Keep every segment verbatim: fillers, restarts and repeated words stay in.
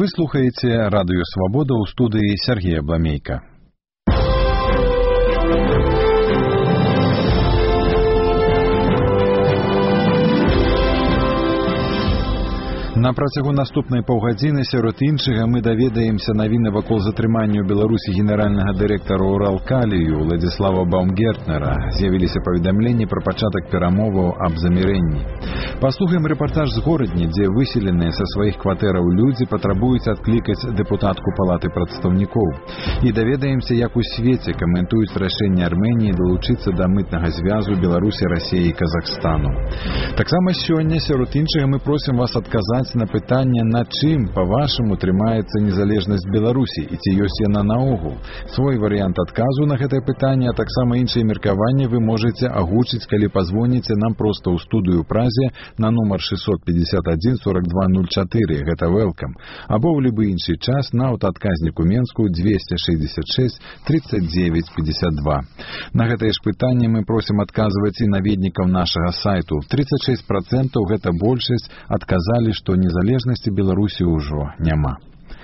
Вы слухаеце радыё Свабода, ў студыі Сергея Бламейка. На працягу наступнай паўгадзіны сярод іншага мы даведаемся навіны вакол затрымання ў Беларусі генеральнага дырэктара Уралкалію Уладзіслава Баумгертнера. З'явіліся паведамленні пра пачатак перамоваў аб замірэнні. Паслухаем рэпартаж з горадні, дзе выселеныя са сваіх кватэраў людзі патрабуюць адклікаць дэпутатку палаты прадстаўнікоў. І даведаемся, як у свеце каментуюць рашэнне Арменіі далучыцца да мытнага звязу Беларусі, Расіі і Казахстану. Таксама сёння сярод іншага мы просім вас адказаць на пытанне, на чым, па-вашаму, трымаецца незалежнасць Беларусі і ці ёсць яна наогул. Свой варыянт адказу на гэтае пытанне, а таксама іншыя меркаванні вы можаце агучыць, калі пазвоніце нам проста ў студыю ў Празе на нумар шестьсот пятьдесят один сорок два ноль четыре, гэта welcome, або ў любы іншы час на аўтаадказніку Менску двести шестьдесят шесть тридцать девять пятьдесят два. На гэтае ж пытанне мы просім адказваць і наведнікаў нашага сайту. тридцать шесть процентов, гэта большасць, адказалі, што незалежнасці Беларусі ўжо няма.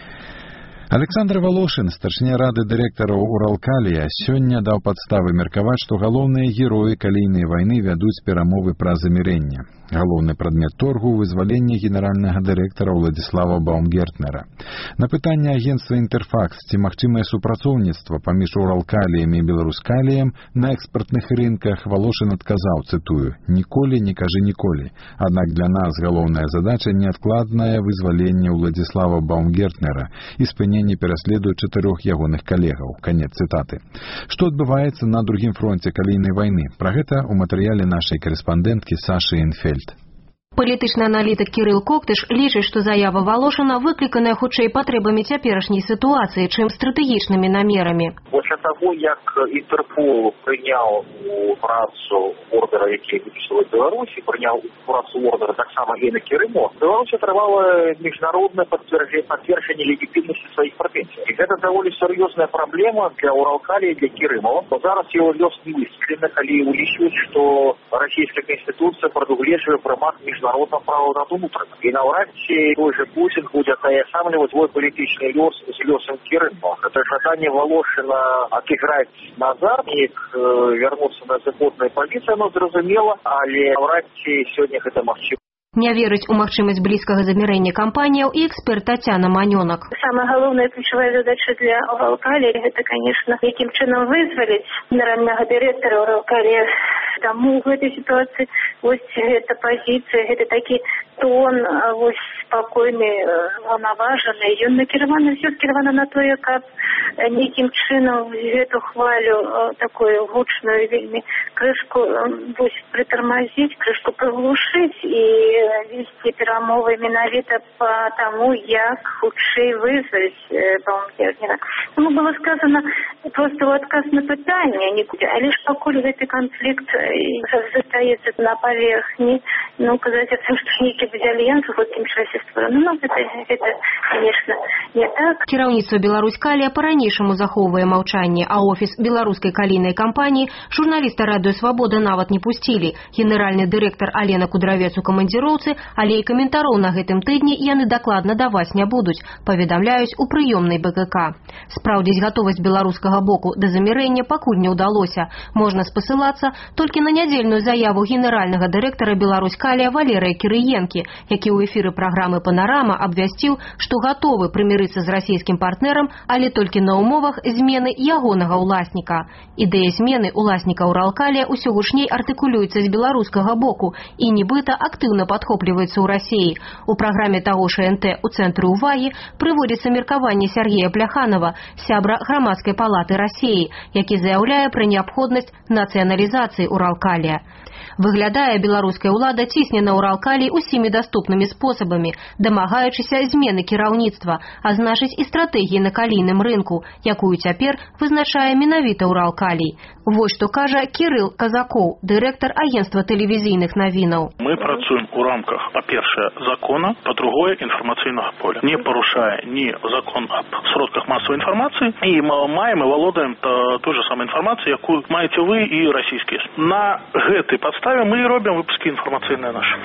Александр Волошин, старшыня рады дырэктараў Уралкалія, сёння даў падставы меркаваць, што галоўныя героі калійнай вайны вядуць перамовы пра замірэнне. Галоўны прадмет торгу – вызваленне генеральнага дырэктара Уладзіслава Баумгертнера. На пытанне агенцтва «Інтэрфакс», ці магчымае супрацоўніцтва паміж Уралкаліем і Беларускаліем на экспартных рынках, Волошин адказаў, цытую, «Ніколі не кажы ніколі. Аднак для нас галоўная задача – неадкладнае вызваленне Уладзіслава Баумгертнера і спыненне пераследу чатырох ягоных калегаў». Канец цытаты. Што адбываецца на другім фронце калійнай вайны? Пра гэта ў матэрыяле нашай карэспандэнткі Сашы Энфельд. Палітычны аналітык Кірыл Коктыш лічыць, што заява Волошина выкліканая хутчэй патрэбамі цяперашняй сітуацыі, чым стратэгічнымі намерамі. Пасля таго, як Інтэрпол прыняў у працу ордера, які выпісала Беларусі, прыняў у працу ордера таксама і на Крыму, Беларусь атрымала міжнароднае пацверджанне легітымнасці сваіх прэтэнзій. І гэта даволі сур'ёзная праблема для Уралкаліі, для Крыму. Бо зараз яго лёс не высветлены, калі улічваць, што расійская канстытуцыя прадугледжвае прымат міжнародного права над унутраным. І наўрад ці той же Путин будзе атаясамліваць свой палітычны лёс з лёсам Крыму. Гэта жаданне Волошина отыграць назад і вярнуцца на законную пазіцыю, оно зразумела, але наўрад ці сёння гэта магчыма. Не верыць у магчымасць блізкага замірэння кампаніяў і эксперт Тацяна Манёнак. Самая галоўная ключавая задача для Уралкалії – гэта, конечно, якім чынам вызваліць генеральнага дырэктара Уралкалія. Таму ў гэтай сітуацыі вось гэта пазіцыя, гэта такі тон вось спакойны, наважаны. Ён накіраваны, ўсё скіравана на тое, каб нейкім чынам гэту хвалю такую гучную вельмі крышку вось прытармазіць, крышку прыглушыць і весці перамовы менавіта по таму, як хутчэй вызваліць Баумгертнера. Таму было сказано просто ў адказ на пытанне, але ж пакуль гэты канфлікт застаецца на паверхні, ну, казаць о том, што нейкі альянс у гэтым часе створаны, ну, гэта, гэта, конечно, не так. Кіраўніцтва Беларуськалія па-ранейшаму захоўвае маўчанне, а офіс беларускай калійнай кампаніі журналіста радыё Свабода нават не пусцілі. Генеральны дырэктар Алена Кудравец у камандзіроўцы, але і каментароў на гэтым тыдні яны дакладна даваць не будуць, паведамляюць у прыёмнай БКК. Спраўдзіць гатовасць беларускага боку да замірэння пакуль не ўдалося. Можна спасылацца толькі на нядзельную заяву генеральнага дырэктара Беларуськалія Валерыя Кірыенкі, які ў эфіры праграмы «Панарама» абвясціў, што гатовы прымірыцца з расійскім партнерам, але толькі на ўмовах змены ягонага ўласніка. Ідэя змены ўласніка Уралкалія ўсё гучней артыкулюецца з беларускага боку і нібыта актыўна падхопліваецца ў Расіі. У праграме таго ж эн тэ ў цэнтры ўвагі прыводзіцца меркаванне Сергея Пляханова, сябра Грамадскай палаты Расіі, які заяўляе пра неабходнасць нацыяналізацыі Уралкалія. Выглядае, беларуская ўлада цісне на Уралкалій усімі даступнымі спосабамі, дамагаючыся змены кіраўніцтва, а значыць і стратэгіі на калійным рынку, якую цяпер вызначае менавіта Уралкалій. Вось што кажа Кірыл Казакоў, дырэктар агенцтва тэлевізійных навінаў. Мы працуем у рамках, па-першае, закона, па-другое, інфармацыйнага поля. Не парушае ні закон аб сродках масавай інфармацыі, і мы маем і валодаем той же самай інфармацыі, якую маеце вы і расійскія. На гэтай падставе мы і робім выпускі інфармацыйныя нашы.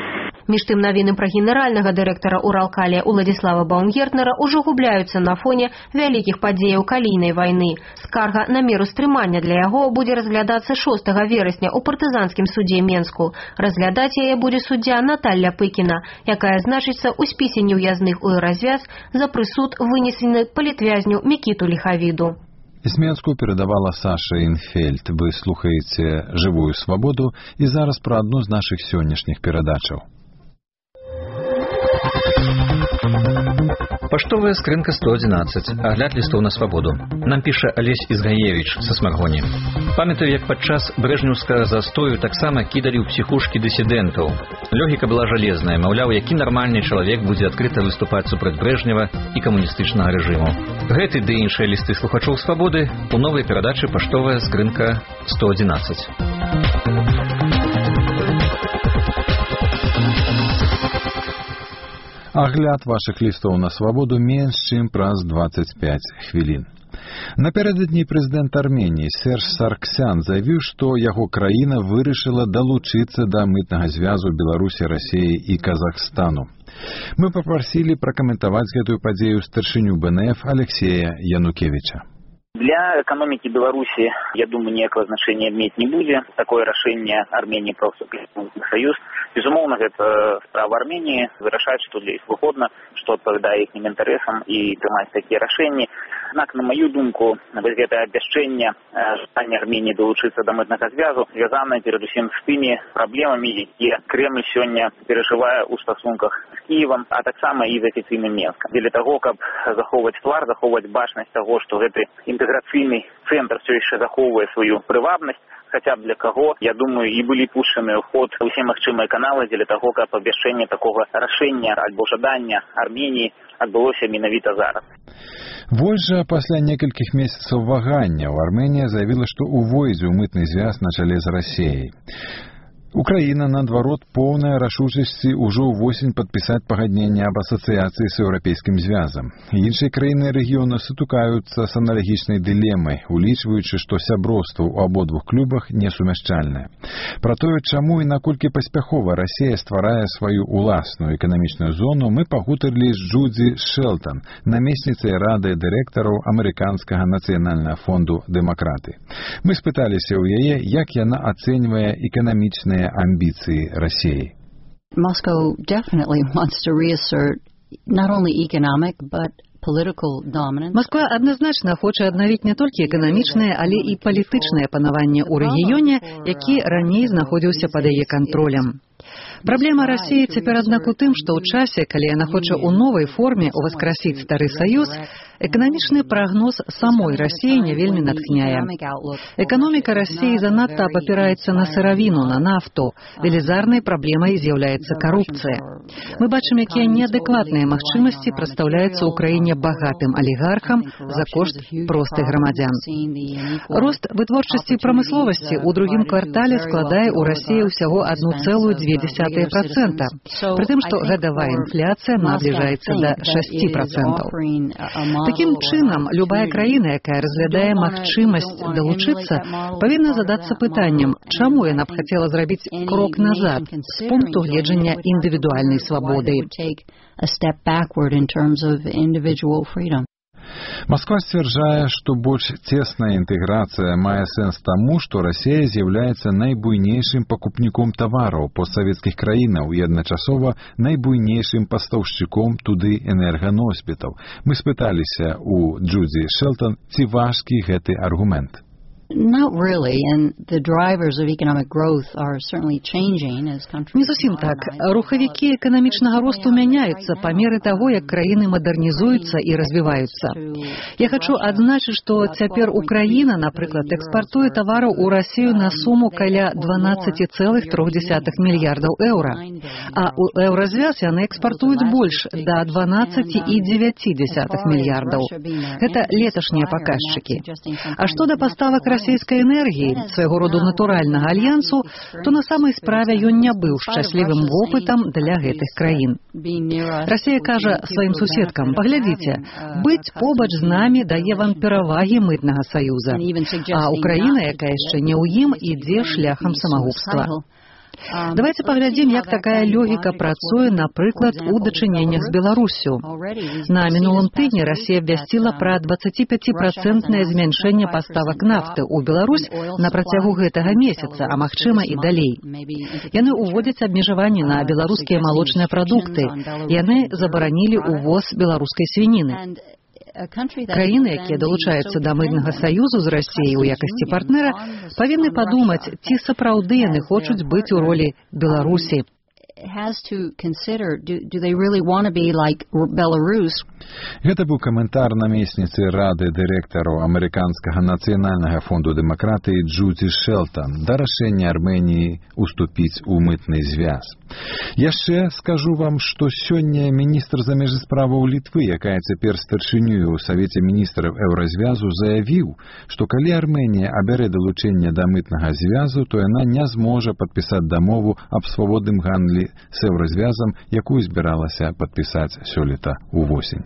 Між тым навіны пра генеральнага дырэктара Уралкалія Уладзіслава Баумгертнера ўжо губляюцца на фоне вялікіх падзеяў калійнай вайны. Скарга на меру стрымання для яго будзе разглядацца шостага верасня ў партызанскім судзе Менску. Разглядаць яе будзе суддзя Наталля Пыкіна, якая значыцца ў спісе неўязных у развяз за прысуд вынесены палітвязню Мікіту Ліхавіду. З Менску перадавала Саша Інфельд. Вы слухаеце «Жывую свабоду» і зараз пра адну з нашых сённяшніх перадачаў. Паштовая скрынка сто адзінаццаць. Агляд лістоў на свабоду. Нам піша Алесь Ізгаевіч са Смаргоні. Памятаю, як падчас брэжнеўскага застою таксама кідалі ў псіхушкі дысідэнтаў. Логіка была жалезная, маўляў, які нармальны чалавек будзе адкрыта выступаць супраць Брэжнева і камуністычнага рэжыму. Гэты ды іншыя лісты слухачоў свабоды у новай перадачы «Паштовая скрынка сто адзінаццаць». Агляд вашых лістоў на свабоду менш чым праз дваццаць пяць хвілін. Напярэдадні прэзідэнт Арменіі Серж Сарксян заявіў, што яго краіна вырашыла далучыцца да мытнага звязу Беларусі, Расіі і Казахстану. Мы папрасілі пракаментаваць гэтую падзею старшыню Бэ Эн Эф Алексея Янукевича. Для экономики Беларуси, я думаю, никакого значения иметь не будет. Такое решение Армении про вступление в Союз. Безумовно, это право Армении вырашать, что для их выгодно, что отповедает их интересам и принимать такие решения. Однако, на мою думку, это обещание желания Армении долучиться до мытного звязу связано, перед всем, с теми проблемами, которые Кремль сегодня переживает в стосунках с Киевом, а так само и с официальным Минском. Для того, чтобы заховывать флар, заховывать башность того, что это интеграційний центр все ще заховує свою привабність, хоча б для кого, я думаю, і були пущені в ход усі можливі канали для того, щоб обіцяння такого рішення або жадання Арменії відбулося менавіта зараз. Вось жа пасля некалькіх месяцаў ваганняў Арменія заявіла, што увойдзе ў мытны звяз на чале з Расіяй. Украіна, наадварот, поўная рашучасці ўжо ўвосень падпісаць пагадненне аб асацыяцыі з еўрапейскім звязам. Іншыя краіны рэгіёну сутыкаюцца з аналагічнай дылемай, улічваючы, што сяброўства ў абодвух клубах несумяшчальнае. Пра тое, чаму і наколькі паспяхова Расія стварае сваю ўласную эканамічную зону, мы пагутарылі з Джудзі Шэлтан, намесніцай рады дырэктараў амерыканскага нацыянальнага фонду «Дэмакраты». Мы спыталіся ў яе, як яна ацэньвае эканамічныя амбіцыі Расіі. Moscow definitely wants to reassert not only economic, but political dominance. Москва адназначна хоча аднавіць не толькі эканамічнае, але і палітычнае панаванне ў рэгіёне, які раней знаходзіўся пад яе кантролем. Праблема Расіі цяпер, аднак, у тым, што ў часе, калі яна хоча ў новай форме ўваскрасіць стары саюз, эканамічны прагноз самой Расіі не вельмі натхняе. Эканоміка Расіі занадта абапіраецца на сыравіну, на нафту. Велізарнай праблемай з'яўляецца карупцыя. Мы бачым, якія неадэкватныя магчымасці прадстаўляюцца ў краіне багатым алігархам за кошт простых грамадзян. Рост вытворчасці і прамысловасці ў другім квартале складае ў Расіі ўсяго адну цэлую дзве дзесятыя працэнта, пры тым, што гадавая інфляцыя набліжаецца да шасці працэнтаў. Такім чынам, любая краіна, якая разглядае магчымасць далучыцца, павінна задацца пытаннем, чаму яна б хацела зрабіць крок назад з пункту гледжання індывідуальнай свабоды. Масква сцвярджае, што больш цесная інтэграцыя мае сэнс таму, што Расія з'яўляецца найбуйнейшым пакупніком тавараў постсавецкіх краінаў і адначасова найбуйнейшым пастаўшчыком туды энерганосьбітаў. Мы спыталіся у Джудзі Шэлтан, ці важкі гэты аргумент. Not really, and the drivers of economic growth are certainly changing as countries. Не зусім так. Рухавікі эканамічнага росту мяняюцца па меры таго, як краіны мадэрнізуюцца і развіваюцца. Я хачу адзначыць, што цяпер Украіна, напрыклад, экспартуе тавараў у Расію на суму каля дванаццаць цэлых тры дзесятых мільярдаў еўра, а ў еўразвяз яны экспартуюць больш, да дванаццаць цэлых дзевяць дзесятых мільярдаў. Гэта леташнія паказчыкі. А што да паставак расійскай энергіі, свайго роду натуральнага альянсу, то на самай справе ён не быў шчаслівым вопытам для гэтых краін. Расія кажа сваім суседкам: паглядзіце, быць побач з намі дае вам перавагі мытнага саюза, а Украіна, якая яшчэ не ў ім, ідзе шляхам самагубства. Давайте паглядзім, як такая логіка працуе, напрыклад, у дачыненнях з Беларусю. На мінулым тыдні Расія абвясціла пра дваццаціпяціпрацэнтнае змяншэнне паставак нафты ў Беларусь на працягу гэтага месяца, а магчыма і далей. Яны ўводзяць абмежаванні на беларускія малочныя прадукты. Яны забаранілі ўвоз беларускай свініны. Краіны, якія далучаюцца да мытнага саюзу з Расіяй у якасці партнера, павінны падумаць, ці сапраўды яны хочуць быць у ролі Беларусі. Гэта быў каментар намесніцы рады дырэктараў амерыканскага нацыянальнага фонду дэмакратыі Джудзі Шэлтан да рашэння Арменіі уступіць у мытны звяз. Яшчэ скажу вам, што сёння міністр замежных справаў Літвы, якая цяпер старшынёю ў Савеце міністраў Еўразвязу, заявіў, што калі Арменія абярэ далучэнне да мытнага звязу, то яна не зможа падпісаць дамову аб свабодным гандлі з Еўразвязам, якую збіралася падпісаць сёлета ўвосень.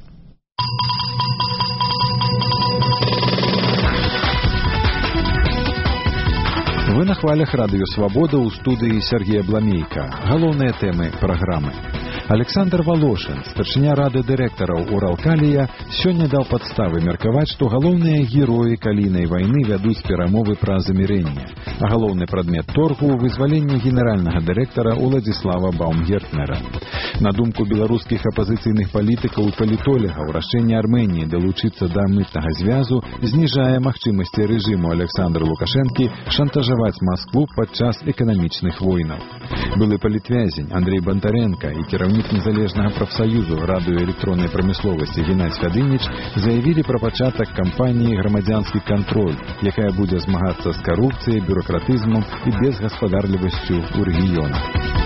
Вы на хвалях радыё «Свабода» ў студыі Сергея Бламейка. Галоўныя тэмы праграмы. Александр Волошин, старшыня рады дырэктараў Уралкалія, сёння даў падставы меркаваць, што галоўныя героі калійнай вайны вядуць перамовы пра замірэнне, а галоўны прадмет торгу – вызваленне генеральнага дырэктара Уладзіслава Баумгертнера. На думку беларускіх апазіцыйных палітыкаў і палітолегаў, рашэнне Арменіі далучыцца да мытнага звязу зніжае магчымасці рэжыму Александра Лукашэнкі шантажаваць Маскву падчас эканамічных войнаў. Былы палітвязень Андрей Бондаренко і кіраўнік незалежнага прафсаюзу радыёэлектроннай прамысловасці Геннадзь Фядыніч заявілі пра пачатак кампаніі «Грамадзянскі кантроль», якая будзе змагацца з карупцыяй, бюракратызмам і безгаспадарлівасцю ў рэгіёнах.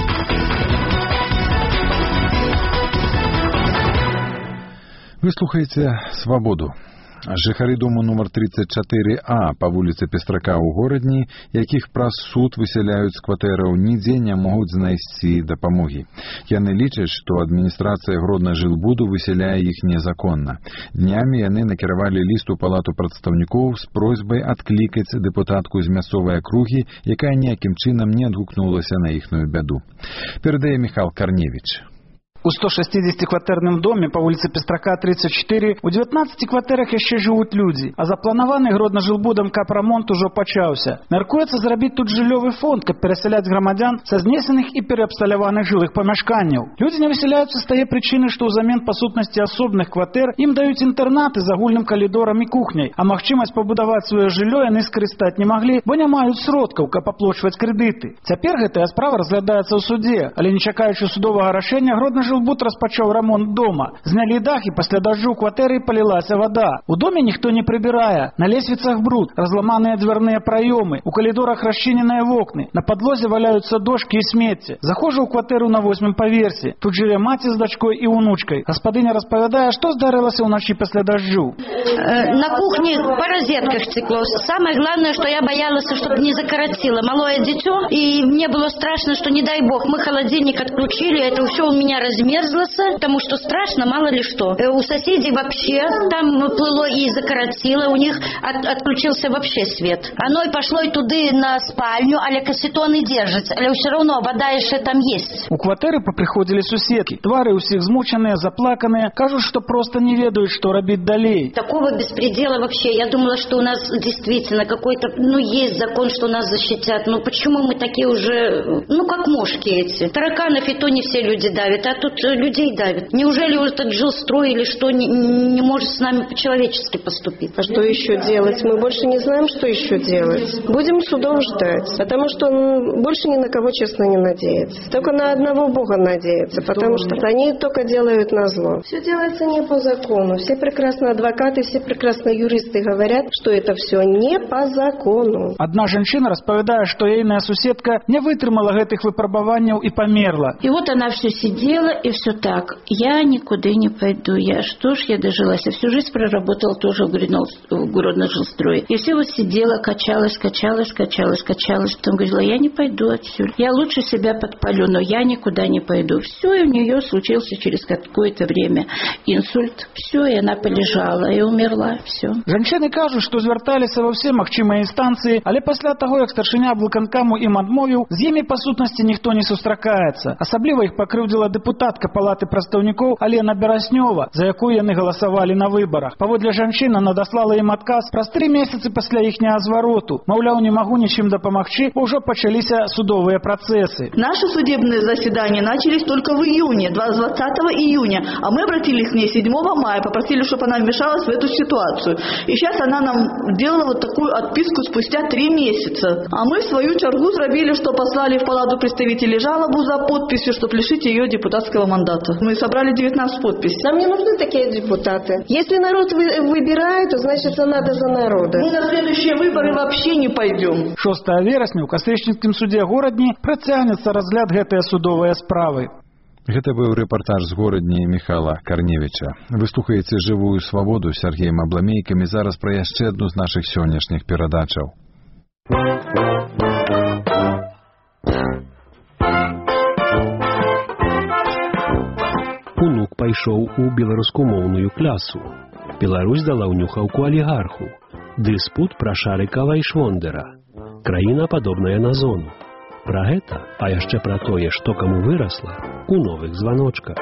Вы слухаеце «Свабоду». Жыхары дому нумар тридцать четыре А па вуліцы Пестрака ў горадні, якіх праз суд высяляюць з кватэраў, нідзе не могуць знайсці дапамогі. Яны лічаць, што адміністрацыя Гродна-Жылбуду высяляе іх незаконна. Днямі яны накіравалі ліст у палату прадстаўнікоў з просьбай адклікаць дэпутатку з мясцовай акругі, якая ніякім чынам не адгукнулася на іхную бяду. Перадае Михаил Корневич. У сто шестидесятикватэрным доме по улице Пестрака тридцать четыре у девятнадцати кватэрах яшчэ жывуць людзі, а запланаваны Гродна-Жылбудам капрамонт ужо пачаўся. Мяркуецца зрабіць тут жыллёвы фонд, каб перасяляць грамадзян са знесеных і пераабсталяваных жылых памяшканняў. Людзі не высяляюцца з тае прычыны, што ўзамен па сутнасці асобных кватэр ім даюць інтэрнаты з агульным калідорам і кухняй, а магчымасць пабудаваць сваё жыллё яны скарыстаць не маглі, бо не маюць сродкаў, каб аплочваць крэдыты. Цяпер гэтая справа разглядаецца ў судзе, але не чакаючы судовага рашэння, Гродна-Жылбуд Жылбуд распачаў рамонт дома. Знялі дах, і пасля дажджу ў кватэры палілася вада. У доме ніхто не прыбірае. На лесвіцах бруд, разламаныя дзвярныя праёмы, у калідорах расчыненыя вокны. На падлозе валяюцца дошкі і смецце. Заходжу ў кватэру на восьмым паверсе. Тут жыве маці з дачкой і унучкай. Гаспадыня распавядае, што здарылася ўначы пасля дажджу. На кухне по розетках текло. Самое главное, что я боялась, чтобы не закоротило малое дитё. И мне было страшно, что не дай бог, мы холодильник отключили, это все у меня размерзлось. Потому что страшно, мало ли что. У соседей вообще там плыло и закоротило, у них от, отключился вообще свет. Оно и пошло и туды на спальню, але кассетоны держать, але все равно вода еще там есть. У кватэры поприходили суседки. Твары у всех змученные, заплаканные. Кажут, что просто не ведают, что робить далей. Такого беспредела вообще. Я думала, что у нас действительно какой-то, ну, есть закон, что нас защитят. Ну, почему мы такие уже, ну, как мошки эти? Тараканов и то не все люди давят, а тут людей давят. Неужели этот жилстрой или что не, не может с нами по-человечески поступить? А что еще делать? Мы больше не знаем, что еще делать. Будем судом ждать, потому что он больше ни на кого, честно, не надеется. Только на одного Бога надеется, потому что они только делают назло. Все делается не по закону. Все прекрасные адвокаты, все прекрасные юристы говорят, что это все не по закону. Одна женщина распавядае, что ейная суседка не вытрымала гэтых выпрабаванняў и померла. И вот она все сидела и все так. Я никуда не пойду. Я что ж, я дожилась. Я всю жизнь проработала тоже в городно-жилстрое. И все вот сидела, качалась, качалась, качалась, качалась. Потом говорила, я не пойду отсюда. Я лучше себя подпалю, но я никуда не пойду. Все, и у нее случился через какое-то время инсульт. Все, и она полежала, и умерла. Все. Жанчыны кажуць, што звярталіся ва ўсе магчымыя інстанцыі, але пасля таго, як старшыня аблканкаму ім адмовіў, з імі па сутнасці ніхто не сустракаецца. Асабліва іх пакрыўдзіла дэпутатка палаты прадстаўнікоў Алена Бераснёва, за якую яны галасавалі на выбарах. Паводле жанчына надаслала ім адказ праз тры месяцы пасля іхняга звароту. Маўляў, не магу нічым дапамагчы, бо ўжо пачаліся судовыя працэсы. Наши судебные заседания начались только в июне, двадцатого июня, а мы обратились к ней седьмого мая, попросили, чтобы она вмешалась в эту ситуацию. И сейчас она нам делала вот такую отписку спустя три месяца. А мы в свою чергу зробили, что послали в палату представителей жалобу за подписью, чтобы лишить ее депутатского мандата. Мы собрали девятнадцать подписей. Нам не нужны такие депутаты. Если народ вы, выбирает, то значит надо за народа. Мы на следующие выборы вообще не пойдем. шостага верасня ў кастрычніцкім судзе горадні працягнецца разгляд гэтай судовай справы. Гэта быў рэпартаж з горадні Михайла Карневіча. Вы слухаеце «Жывую свабоду» з Сергеем Абламейкам і зараз пра яшчэ адну з нашых сённяшніх перадачаў. Унук пайшоў у беларускамоўную клясу. Беларусь дала ўнюхаўку алігарху. Дыспут пра Шарыкава і Швондера. Краіна падобная на зону. Пра гэта, а яшчэ пра тое, што каму вырасла, у новых званочках.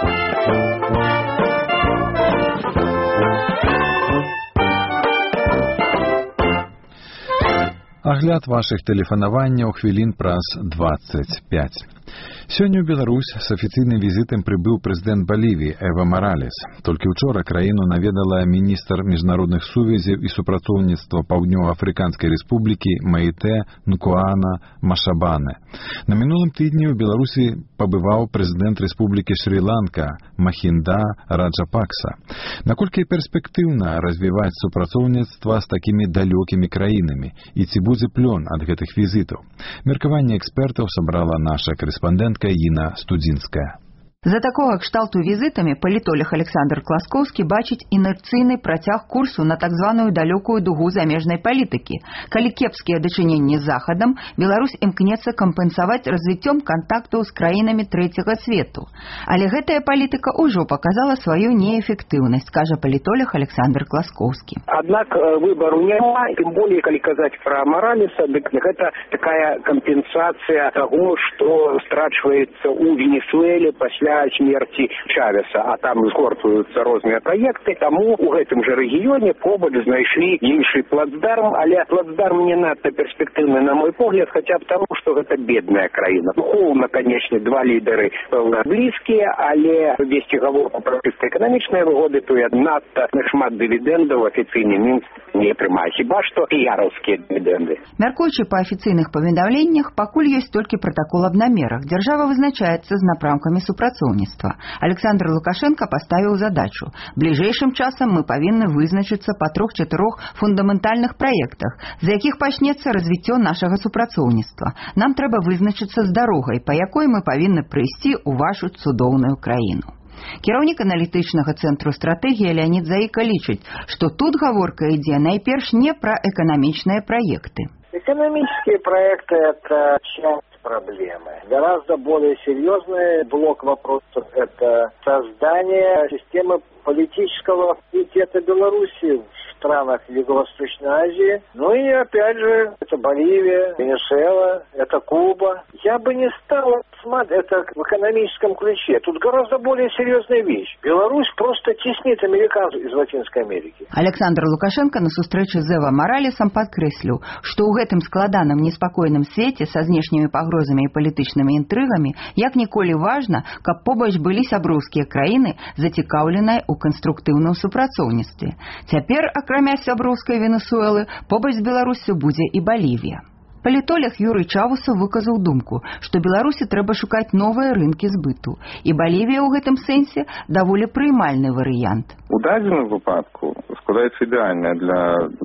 Агляд вашых тэлефанаванняў хвілін праз дваццаць пяць. Сёння ў Беларусь з афіцыйным візітам прыбыў прэзідэнт Балівіі Эва Маралес. Толькі ўчора краіну наведала міністр міжнародных сувязяў і супрацоўніцтва Паўднёва-Афрыканскай рэспублікі Маітэ Нкуана Машабане. На мінулым тыдні ў Беларусі пабываў прэзідэнт рэспублікі Шрі-Ланка Махінда Раджапакса. Наколькі перспектыўна развіваць супрацоўніцтва з такімі далёкімі краінамі і ці будзе плён ад гэтых візітаў? Меркаванне экспертаў сабрала наша корэспандэнтка Інна Студзінская. За такого кшталту візитамі палітолог Александр Класкоўскі бачыць інерцыйны працяг курсу на так званую далёкую дугу замежнай палітыкі. Калі кепскія дачыненні з Захадам, Беларусь імкнецца кампенсаваць развіццём кантактаў з краінамі трэцяга свету. Але гэтая палітыка ўжо паказала сваю неэфектыўнасць, кажа палітолог Александр Класкоўскі. Аднак выбару няма, тым болей калі казаць пра Маралеса, дык гэта такая кампенсацыя таго, што страчваецца ў Венесуэле пасля смерти Чавеса, а там згортваюцца розныя праекты, таму у гэтым жа рэгіёне побач знайшлі іншы плацдарм, але плацдарм не надта перспектыўны, на мой погляд, хаця б таму, што гэта бедная краіна. Духоўна, канечне, два лідары пэўна блізкія, але весці гаворку пра чыста эканамічныя выгоды, то і надта шмат дывідэндаў афіцыйны Мінск не прымае, хіба што піяраўскія дывідэнды. Мяркуючы па афіцыйных паведамленнях, пакуль ёсць толькі пратакол аб намерах. Дзяржава вызначаецца з напрамкамі супрацоўніцтва. Александр Лукашенко поставил задачу. Ближайшим часом мы повинны вызначиться по трох-чатырох фундаментальных проектах, за якіх пачнецца развіццё нашага супрацоўніцтва. Нам трэба вызначыцца з дарогай, па якой мы павінны прыйсці ў вашу цудоўную краіну. Кіраўнік аналітычнага цэнтру стратэгіі Леонид Заіка лічыць, што тут гаворка ідзе найперш не пра эканамічныя праекты. Экономические проекты – это часть проблемы. Гораздо более серьезный блок вопросов – это создание системы политического авторитета Беларуси в странах Юго-Восточной Азии. Ну и опять же, это Боливия, Венесуэла, это Куба. Я бы не стал смотреть это в экономическом ключе. Тут гораздо более серьезная вещь. Беларусь просто теснит американцев из Латинской Америки. Александр Лукашенко на сустрэчы з Эва Маралесам падкрэсліў, што ў гэтым складаным неспакойным свеце са знешнімі пагрозамі і палітычнымі інтрыгамі як ніколі важна, каб побач былі сяброўскія краіны, зацікаўленыя ў канструктыўным супрацоўніцтве. Цяпер, акрамя сяброўскай Венесуэлы, побач з Беларуссю будзе і Балівія. Палітолог Юрый Чавусаў выказаў думку, што Беларусі трэба шукаць новыя рынкі збыту, і Балівія ў гэтым сэнсе даволі прыймальны варыянт. У дадзеным выпадку складаецца ідэальная для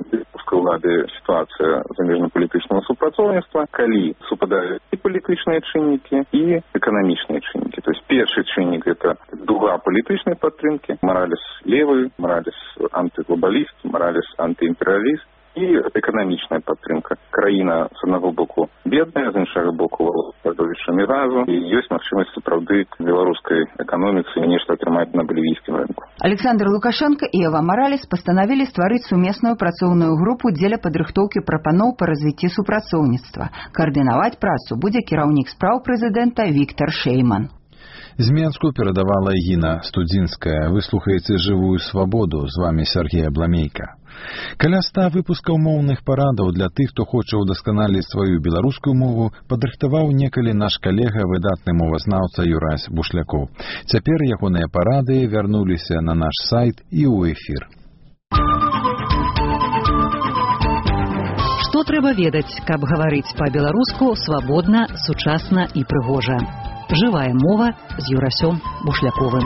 беларускай улады сітуацыя замежнапалітычнага супрацоўніцтва, калі супадаюць і палітычныя чыннікі, і эканамічныя чыннікі. То есть першы чыннік – это дуга палітычнай падтрымкі, Моралес левы, Моралес антыглобаліст, Моралес антыімперыяліст, і эканамічная падтрымка. Краіна з аднаго боку бедная, з іншага боку радовішчамі газу, і ёсць магчымасць сапраўды беларускай эканоміцы нешта атрымаць на балівійскім рынку. Александр Лукашенко і Эва Моралес пастанавілі стварыць сумесную працоўную групу дзеля падрыхтоўкі прапаноў па развіцці супрацоўніцтва. Каардынаваць працу будзе кіраўнік спраў прэзідэнта Віктор Шейман. З Менску перадавала Ігіна Студзінская. Вы слухаеце «Жывую свабоду». З вами Сергей Абламейка. Каля ста выпускаў моўных парадаў для тых, хто хоча ўдасканаліць сваю беларускую мову, падрыхтаваў некалі наш калега, выдатны мовазнаўца Юрась Бушлякоў. Цяпер ягоныя парады вярнуліся на наш сайт і ў эфір. Што трэба ведаць, каб гаварыць па-беларуску свабодна, сучасна і прыгожа? Жывая мова з Юрасём Бушляковым.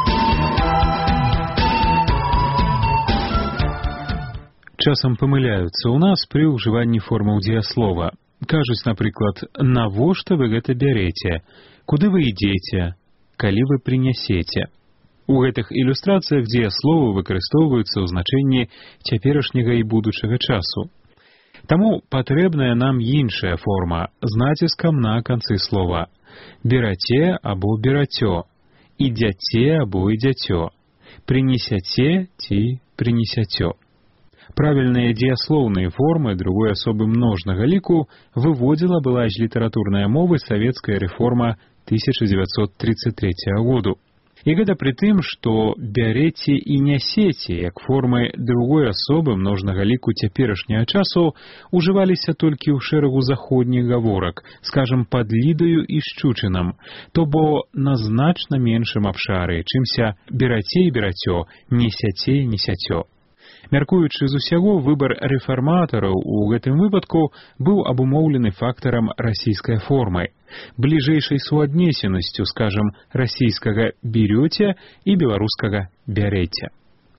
Часам памыляюцца ў нас пры ўжыванні формаў дзеяслова. Кажуць, напрыклад, навошта вы гэта бярэце, куды вы ідзеце, калі вы прынясеце. У гэтых ілюстрацыях дзеясловы выкарыстоўваюцца ў значэнні цяперашняга і будучага часу. Таму патрэбная нам іншая форма з націскам на канцы слова. Бераце або берацё, ідзяце або ідзяцё, прынесяце ці прынесяцё. Правільныя дзеяслоўныя формы другой асобы множнага ліку выводзіла была з літаратурнай мовы савецкая рэформа тысяча дзевяцьсот тридцать третьего году. І гэта пры тым, што бярэце і нясеце, як формы другой асобы множнага ліку цяперашняга часу, ужываліся толькі ў шэрагу заходніх гаворак, скажам, пад лідаю і шчучынам, то бо на значна меншым абшары, чымся бераце і берацё, несяце і несяцё. Мяркуючы з усяго, выбар рэфарматараў у гэтым выпадку быў абумоўлены фактарам расійскай формы, бліжэйшай суаднесенасцю, скажам, расійскага «берёце» і беларускага «бярэце».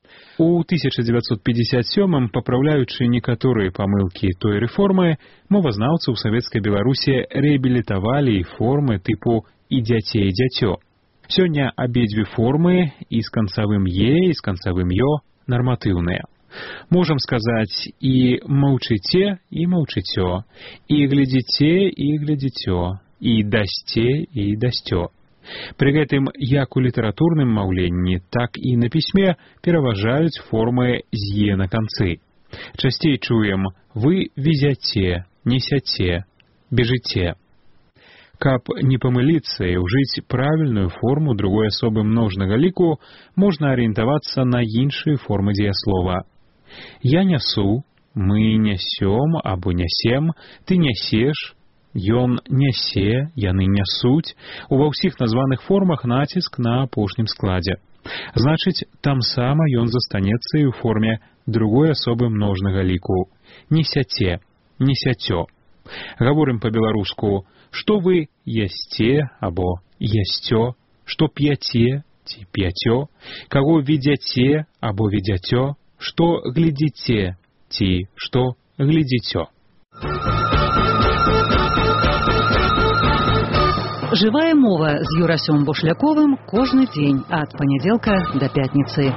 У тысяча дзевяцьсот пятьдесят сёмым, папраўляючы некаторыя памылкі той рэформы, мовазнаўцы ў савецкай Беларусі рэабілітавалі і формы тыпу «ідзяце і дзяцё». Сёння абедзве формы і з канцавым «е», і з канцавым «ё» нарматыўныя. Можам сказаць і маўчыце, і маўчыцё, і глядзіце, і глядзіцё, і дасце, і дасцё. Пры гэтым як у літаратурным маўленні, так і на пісьме пераважаюць формы з «е» на канцы. Часцей чуем «вы везяце», «несяце», «бежыце». Каб не памыліцца і ўжыць правільную форму другой асобы множнага ліку, можна арыентавацца на іншыя формы дзеяслова. Я нясу, мы нясём або нясем, ты нясеш, ён нясе, яны нясуць. Ува ўсіх названых формах націск на апошнім складзе. Значыць, там сама ён застанецца і ў форме другой асобы множнага ліку. Несяце, несяцё. Гаворым па-беларуску, што вы ясце або ясцё, што п'яце ці п'яцё, каго ведзяце або ведзяцё, што глядзіце ці што глядзіцё. Жывая мова з Юрасём Бушляковым кожны дзень ад панядзелка да пятніцы.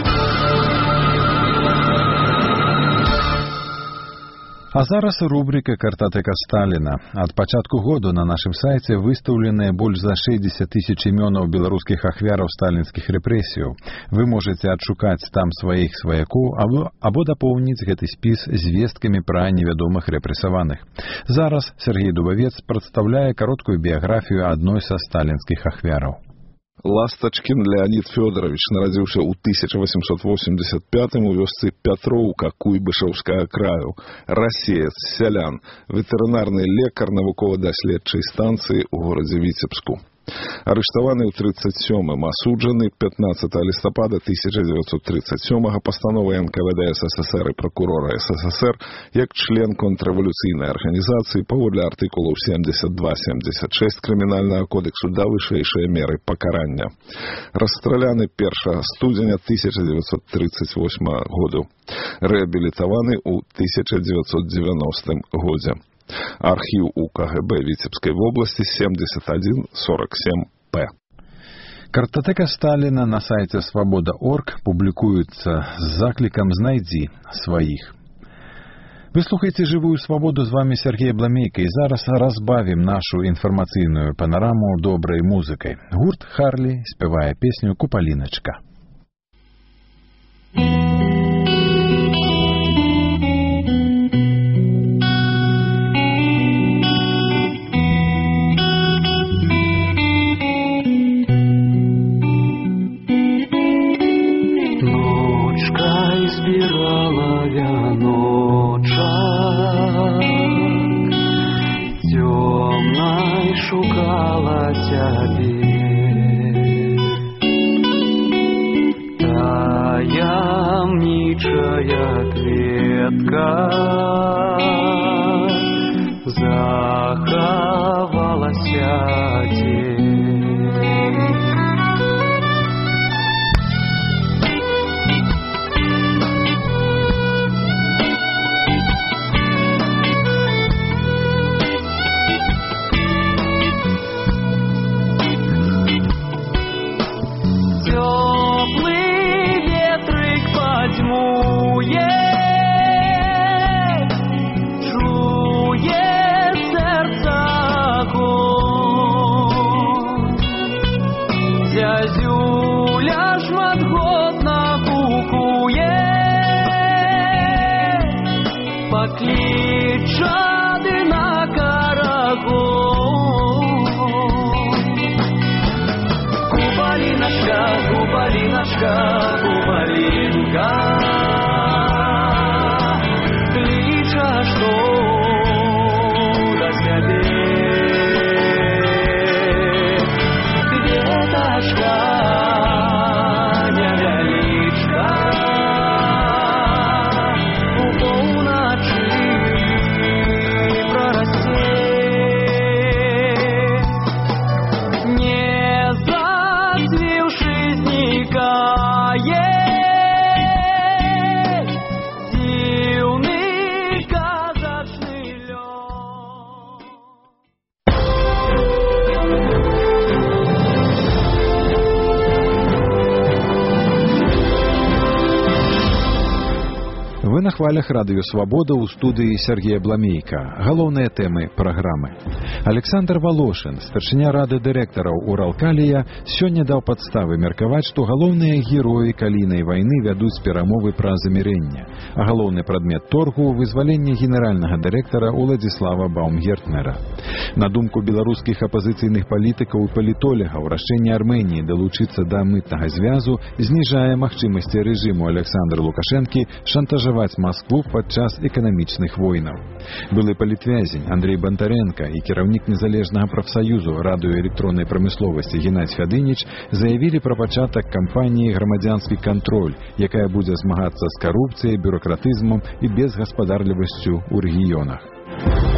А зараз рубрика «Картатека Сталіна». Ад пачатку году на нашым сайце выстаўленыя больш за шэсцьдзесят тысяч імёнаў беларускіх ахвяраў сталінскіх рэпрэсіяў. Вы можаце адшукаць там сваіх сваякоў або, або дапоўніць гэты спіс звесткамі пра невядомых рэпрэсаваных. Зараз Сергей Дубавец прадстаўляе кароткую біяграфію адной са сталінскіх ахвяраў. Ластачкін Леонид Фёдорович нарадзіўся ў тысяча восемьсот восемьдесят пятым у вёсцы Пятроўка Куйбышаўскага краю, расеец, сялян, ветэрынарны лекар навукова-даследчай станцыі ў горадзе Віцебску. Арыштаваны ў тридцать сёмым, асуджаны пятнадцатого лістапада тысяча девятьсот тридцать сёмага пастановай эн ка вэ дэ СССР і прокурора СССР як член контррэвалюцыйнай арганізацыі паводле артыкулаў семьдесят два семьдесят шесть крымінальнага кодексу да вышэйшай меры пакарання. Расстраляны першага студзеня тысяча девятьсот тридцать восьмага году. Рэабілітаваны ў тысяча девятьсот девяностым годзе. Архіў у ка гэ бэ Віцебскай вобласці семьдесят один сорок семь пэ. Картатэка Сталіна на сайце свабода точка орг публікуецца з заклікам «Знайдзі сваіх». Вы слухаеце «Жывую свабоду», з вами Сергей Бламейка, і зараз разбавім нашу інфармацыйную панараму добрай музыкай. Гурт «Харлі» спявае песню «Купаліначка». Збирала вяночак, темной шукала тебе, таямничая кветка заховалася тебе. Купалиночка, купалинка, клича, что до себе. Кветочка, невеличка, у полночи прорасте. Не зацвившись никае, дивный казачный лед. Вы на хвалях радыё «Свабода» ў студыі Сергея Бламейка. Галоўныя тэмы праграмы. Александр Волошин, старшыня рады дырэктараў Уралкалія, сёння даў падставы меркаваць, што галоўныя героі калійнай вайны вядуць перамовы пра замірэнне, а галоўны прадмет торгу – вызваленне генеральнага дырэктара Уладзіслава Баумгертнера. На думку беларускіх апазіцыйных палітыкаў і палітолегаў, рашэнне Арменіі далучыцца да мытнага звязу зніжае магчымасці рэжыму Александра Лукашэнкі шантажаваць Маскву падчас эканамічных войнаў. Былы палітвязень Андрей Бондаренко і кіраўнік незалежнага прафсаюзу радыёэлектроннай прамысловасці Геннадзь Фядыніч заявілі пра пачатак кампаніі «Грамадзянскі кантроль», якая будзе змагацца з карупцыяй, бюракратызмам і безгаспадарлівасцю ў рэгіёнах.